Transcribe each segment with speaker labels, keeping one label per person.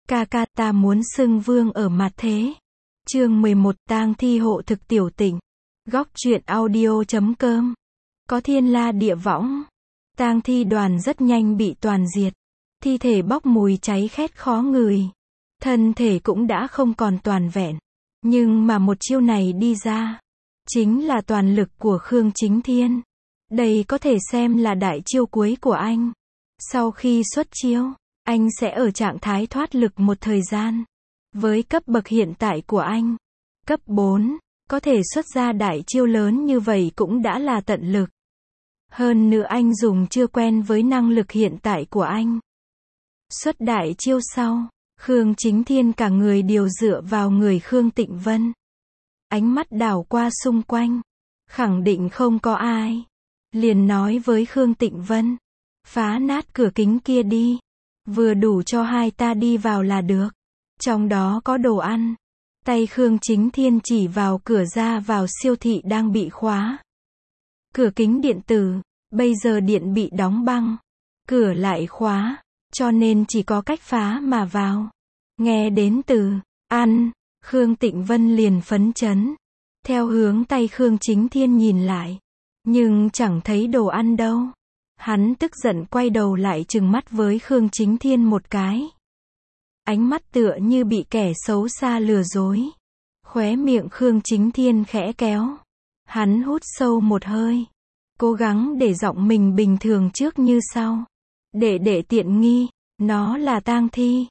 Speaker 1: Ca ca ta muốn xưng vương ở mặt thế. Chương 11 tang thi hộ thực tiểu tỉnh. Góc truyện audio.com. Có thiên la địa võng. Tang thi đoàn rất nhanh bị toàn diệt. Thi thể bốc mùi cháy khét khó ngửi. Thân thể cũng đã không còn toàn vẹn. Nhưng mà một chiêu này đi ra, chính là toàn lực của Khương Chính Thiên. Đây có thể xem là đại chiêu cuối của anh. Sau khi xuất chiêu, anh sẽ ở trạng thái thoát lực một thời gian. Với cấp bậc hiện tại của anh, cấp 4, có thể xuất ra đại chiêu lớn như vậy cũng đã là tận lực. Hơn nữa anh dùng chưa quen với năng lực hiện tại của anh. Xuất đại chiêu sau, Khương Chính Thiên cả người đều dựa vào người Khương Tịnh Vân. Ánh mắt đảo qua xung quanh, khẳng định không có ai. Liền nói với Khương Tịnh Vân, phá nát cửa kính kia đi. Vừa đủ cho hai ta đi vào là được. Trong đó có đồ ăn. Tay Khương Chính Thiên chỉ vào cửa ra vào siêu thị đang bị khóa. Cửa kính điện tử, bây giờ điện bị đóng băng. Cửa lại khóa, cho nên chỉ có cách phá mà vào. Nghe đến từ ăn, Khương Tịnh Vân liền phấn chấn. Theo hướng tay Khương Chính Thiên nhìn lại. Nhưng chẳng thấy đồ ăn đâu. Hắn tức giận quay đầu lại trừng mắt với Khương Chính Thiên một cái. Ánh mắt tựa như bị kẻ xấu xa lừa dối. Khóe miệng Khương Chính Thiên khẽ kéo. Hắn hút sâu một hơi. Cố gắng để giọng mình bình thường trước như sau. Để tiện nghi, nó là tang thi,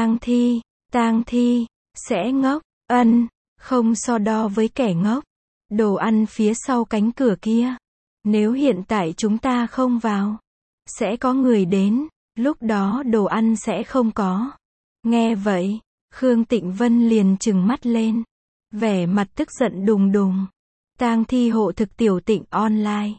Speaker 1: tang thi, sẽ ngốc, không so đo với kẻ ngốc. Đồ ăn phía sau cánh cửa kia. Nếu hiện tại chúng ta không vào, sẽ có người đến, lúc đó đồ ăn sẽ không có. Nghe vậy, Khương Tịnh Vân liền trừng mắt lên, vẻ mặt tức giận đùng đùng. Tang thi hộ thực tiểu tỉnh online.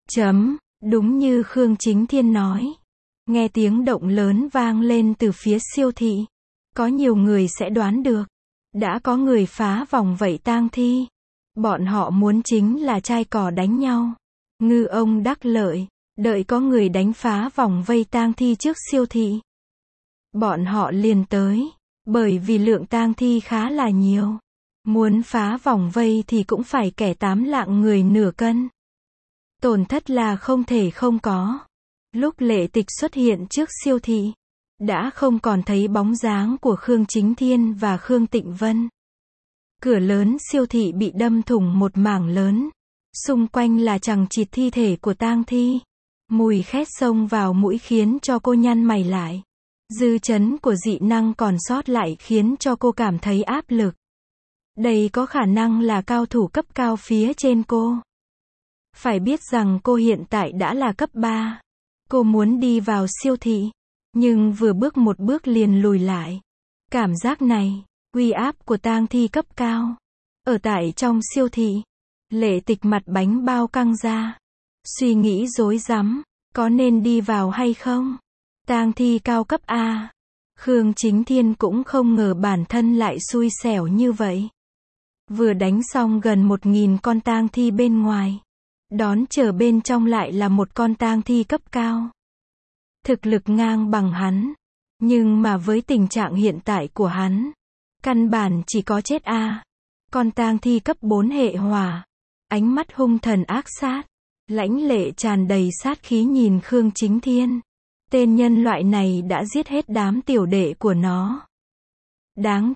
Speaker 1: Đúng như Khương Chính Thiên nói. Nghe tiếng động lớn vang lên từ phía siêu thị. Có nhiều người sẽ đoán được. Đã có người phá vòng vây tang thi. Bọn họ muốn chính là chai cỏ đánh nhau. Ngư ông đắc lợi, đợi có người đánh phá vòng vây tang thi trước siêu thị. Bọn họ liền tới, bởi vì lượng tang thi khá là nhiều. Muốn phá vòng vây thì cũng phải kẻ 8 lạng người nửa cân. Tổn thất là không thể không có. Lúc Lệ Tịch xuất hiện trước siêu thị, đã không còn thấy bóng dáng của Khương Chính Thiên và Khương Tịnh Vân. Cửa lớn siêu thị bị đâm thủng một mảng lớn. Xung quanh là chằng chịt thi thể của tang thi. Mùi khét xông vào mũi khiến cho cô nhăn mày lại. Dư chấn của dị năng còn sót lại khiến cho cô cảm thấy áp lực. Đây có khả năng là cao thủ cấp cao phía trên cô. Phải biết rằng cô hiện tại đã là cấp 3. Cô muốn đi vào siêu thị, nhưng vừa bước một bước liền lùi lại. Cảm giác này, uy áp của tang thi cấp cao. Ở tại trong siêu thị, Lệ Tịch mặt bánh bao căng ra. Suy nghĩ rối rắm, có nên đi vào hay không? Tang thi cao cấp A. Khương Chính Thiên cũng không ngờ bản thân lại xui xẻo như vậy. Vừa đánh xong gần 1000 con tang thi bên ngoài. Đón chờ bên trong lại là một con tang thi cấp cao. Thực lực ngang bằng hắn. Nhưng mà với tình trạng hiện tại của hắn, căn bản chỉ có chết A. Con tang thi cấp 4 hệ hỏa. Ánh mắt hung thần ác sát. Lãnh lệ tràn đầy sát khí nhìn Khương Chính Thiên. Tên nhân loại này đã giết hết đám tiểu đệ của nó. Đáng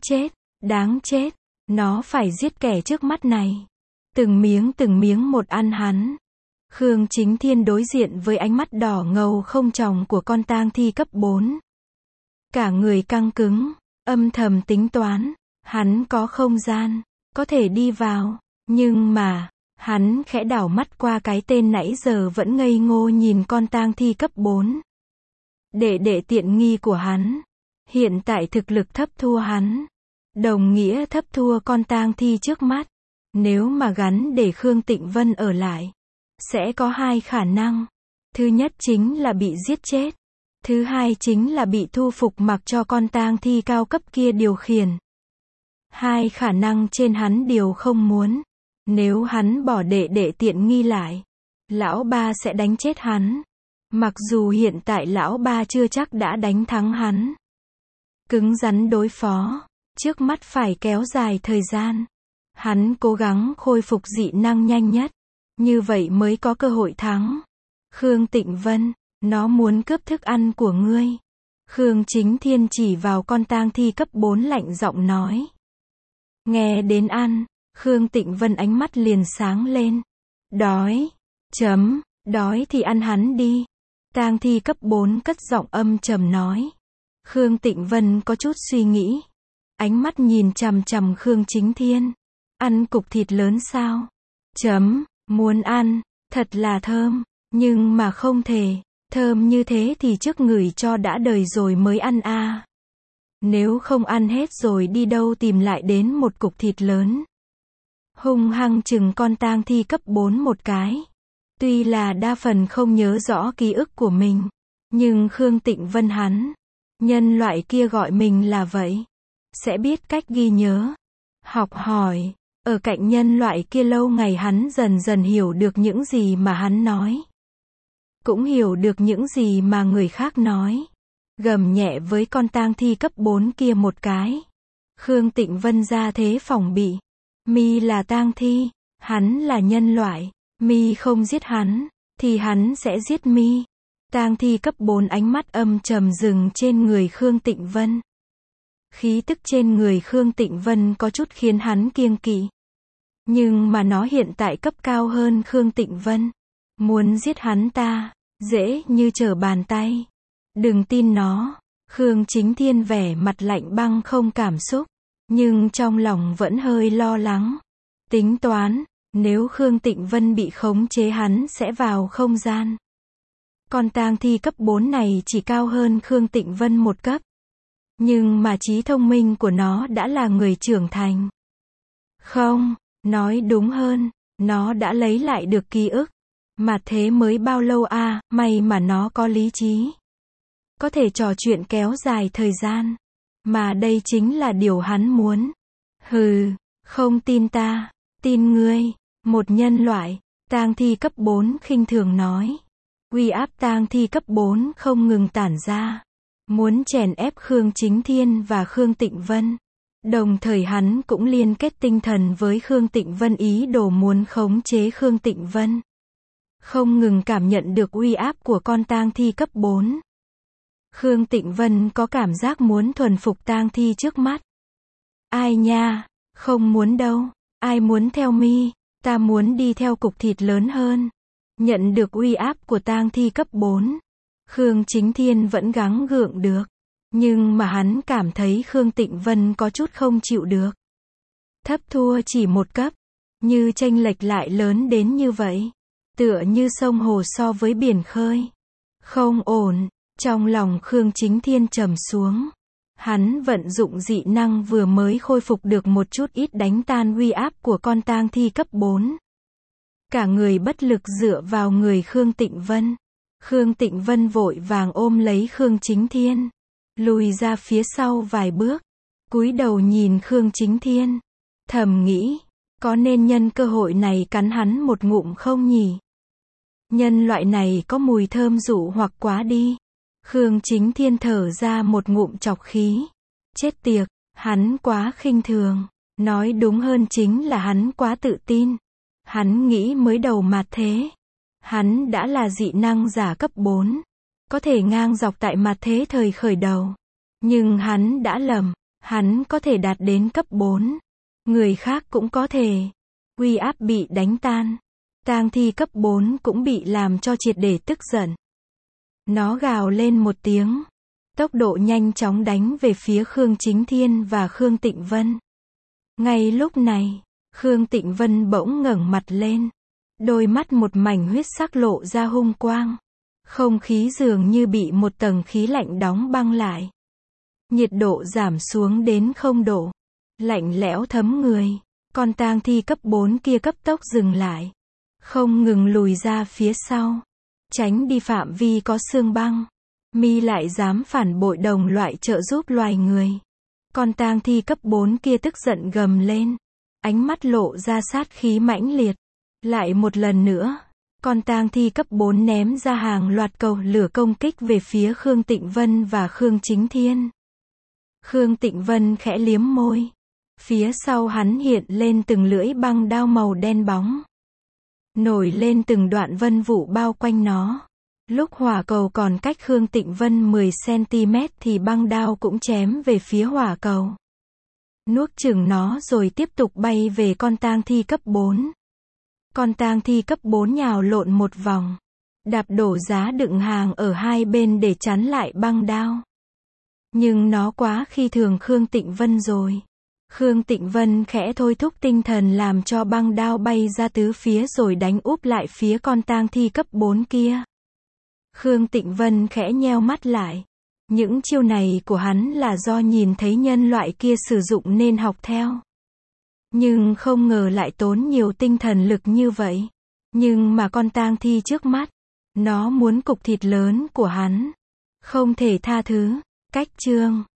Speaker 1: chết, nó phải giết kẻ trước mắt này. Từng miếng một ăn hắn. Khương Chính Thiên đối diện với ánh mắt đỏ ngầu không tròng của con tang thi cấp 4. Cả người căng cứng, âm thầm tính toán. Hắn có không gian, có thể đi vào, nhưng mà, hắn khẽ đảo mắt qua cái tên nãy giờ vẫn ngây ngô nhìn con tang thi cấp 4. Để tiện nghi của hắn. Hiện tại thực lực thấp thua hắn. Đồng nghĩa thấp thua con tang thi trước mắt. Nếu mà gắn để Khương Tịnh Vân ở lại, sẽ có hai khả năng. Thứ nhất chính là bị giết chết. Thứ hai chính là bị thu phục mặc cho con tang thi cao cấp kia điều khiển. Hai khả năng trên hắn đều không muốn. Nếu hắn bỏ để tiện nghi lại, lão ba sẽ đánh chết hắn. Mặc dù hiện tại lão ba chưa chắc đã đánh thắng hắn. cứng rắn đối phó, trước mắt phải kéo dài thời gian. Hắn cố gắng khôi phục dị năng nhanh nhất, như vậy mới có cơ hội thắng. Khương Tịnh Vân, nó muốn cướp thức ăn của ngươi. Khương Chính Thiên chỉ vào con tang thi cấp 4 lạnh giọng nói. Nghe đến ăn, Khương Tịnh Vân ánh mắt liền sáng lên. Đói. Đói thì ăn hắn đi. Tang thi cấp 4 cất giọng âm trầm nói. Khương Tịnh Vân có chút suy nghĩ. Ánh mắt nhìn chằm chằm Khương Chính Thiên. Ăn cục thịt lớn sao? Muốn ăn, thật là thơm, nhưng mà không thể, thơm như thế thì trước ngửi cho đã đời rồi mới ăn a. Nếu không ăn hết rồi đi đâu tìm lại đến một cục thịt lớn. Hung hăng chừng con tang thi cấp 4 một cái. Tuy là đa phần không nhớ rõ ký ức của mình, nhưng Khương Tịnh Vân hắn, nhân loại kia gọi mình là vậy, sẽ biết cách ghi nhớ, học hỏi. Ở cạnh nhân loại kia lâu ngày hắn dần dần hiểu được những gì mà hắn nói. Cũng hiểu được những gì mà người khác nói. Gầm nhẹ với con tang thi cấp 4 kia một cái. Khương Tịnh Vân ra thế phòng bị. Mi là tang thi, hắn là nhân loại. Mi không giết hắn, thì hắn sẽ giết Mi. Tang thi cấp 4 ánh mắt âm trầm dừng trên người Khương Tịnh Vân. Khí tức trên người Khương Tịnh Vân có chút khiến hắn kiêng kỵ. Nhưng mà nó hiện tại cấp cao hơn Khương Tịnh Vân. Muốn giết hắn ta, dễ như trở bàn tay. Đừng tin nó. Khương Chính Thiên vẻ mặt lạnh băng không cảm xúc. Nhưng trong lòng vẫn hơi lo lắng. Tính toán, nếu Khương Tịnh Vân bị khống chế hắn sẽ vào không gian. Con tang thi cấp 4 này chỉ cao hơn Khương Tịnh Vân một cấp. Nhưng mà trí thông minh của nó đã là người trưởng thành. Không, nói đúng hơn, nó đã lấy lại được ký ức. Mà thế mới bao lâu a, may mà nó có lý trí. Có thể trò chuyện kéo dài thời gian. Mà đây chính là điều hắn muốn. Hừ, không tin ta, tin ngươi. Một nhân loại, tang thi cấp 4 khinh thường nói. Uy áp tang thi cấp 4 không ngừng tản ra. Muốn chèn ép Khương Chính Thiên và Khương Tịnh Vân. Đồng thời hắn cũng liên kết tinh thần với Khương Tịnh Vân ý đồ muốn khống chế Khương Tịnh Vân. Không ngừng cảm nhận được uy áp của con tang thi cấp 4. Khương Tịnh Vân có cảm giác muốn thuần phục tang thi trước mắt. Ai nha, không muốn đâu, ai muốn theo Mi, ta muốn đi theo cục thịt lớn hơn. Nhận được uy áp của tang thi cấp 4. Khương Chính Thiên vẫn gắng gượng được. Nhưng mà hắn cảm thấy Khương Tịnh Vân có chút không chịu được. Thấp thua chỉ một cấp. Như chênh lệch lại lớn đến như vậy. Tựa như sông hồ so với biển khơi. Không ổn. Trong lòng Khương Chính Thiên trầm xuống. Hắn vận dụng dị năng vừa mới khôi phục được một chút ít đánh tan uy áp của con tang thi cấp 4. Cả người bất lực dựa vào người Khương Tịnh Vân. Khương Tịnh Vân vội vàng ôm lấy Khương Chính Thiên. Lùi ra phía sau vài bước. Cúi đầu nhìn Khương Chính Thiên. Thầm nghĩ, có nên nhân cơ hội này cắn hắn một ngụm không nhỉ? Nhân loại này có mùi thơm dụ hoặc quá đi. Khương Chính Thiên thở ra một ngụm trọc khí. Chết tiệt, hắn quá khinh thường. Nói đúng hơn chính là hắn quá tự tin. Hắn nghĩ mới đầu mạt thế. Hắn đã là dị năng giả cấp 4. Có thể ngang dọc tại mạt thế thời khởi đầu. Nhưng hắn đã lầm. Hắn có thể đạt đến cấp 4. Người khác cũng có thể. Uy áp bị đánh tan. Tang thi cấp 4 cũng bị làm cho triệt để tức giận. Nó gào lên một tiếng. Tốc độ nhanh chóng đánh về phía Khương Chính Thiên và Khương Tịnh Vân. Ngay lúc này, Khương Tịnh Vân bỗng ngẩng mặt lên. Đôi mắt một mảnh huyết sắc lộ ra hung quang. Không khí dường như bị một tầng khí lạnh đóng băng lại. Nhiệt độ giảm xuống đến 0 độ. Lạnh lẽo thấm người. Con tang thi cấp 4 kia cấp tốc dừng lại. Không ngừng lùi ra phía sau. Tránh đi phạm vi có xương băng. Mi lại dám phản bội đồng loại trợ giúp loài người. Con tang thi cấp 4 kia tức giận gầm lên. Ánh mắt lộ ra sát khí mãnh liệt. Lại một lần nữa, con tang thi cấp 4 ném ra hàng loạt cầu lửa công kích về phía Khương Tịnh Vân và Khương Chính Thiên. Khương Tịnh Vân khẽ liếm môi. Phía sau hắn hiện lên từng lưỡi băng đao màu đen bóng. Nổi lên từng đoạn vân vụ bao quanh nó. Lúc hỏa cầu còn cách Khương Tịnh Vân 10cm thì băng đao cũng chém về phía hỏa cầu. Nuốt chửng nó rồi tiếp tục bay về con tang thi cấp 4. Con tang thi cấp 4 nhào lộn một vòng. Đạp đổ giá đựng hàng ở hai bên để chắn lại băng đao. Nhưng nó quá khi thường Khương Tịnh Vân rồi. Khương Tịnh Vân khẽ thôi thúc tinh thần làm cho băng đao bay ra tứ phía rồi đánh úp lại phía con tang thi cấp 4 kia. Khương Tịnh Vân khẽ nheo mắt lại. Những chiêu này của hắn là do nhìn thấy nhân loại kia sử dụng nên học theo. Nhưng không ngờ lại tốn nhiều tinh thần lực như vậy. Nhưng mà con tang thi trước mắt, nó muốn cục thịt lớn của hắn. Không thể tha thứ. Cách chương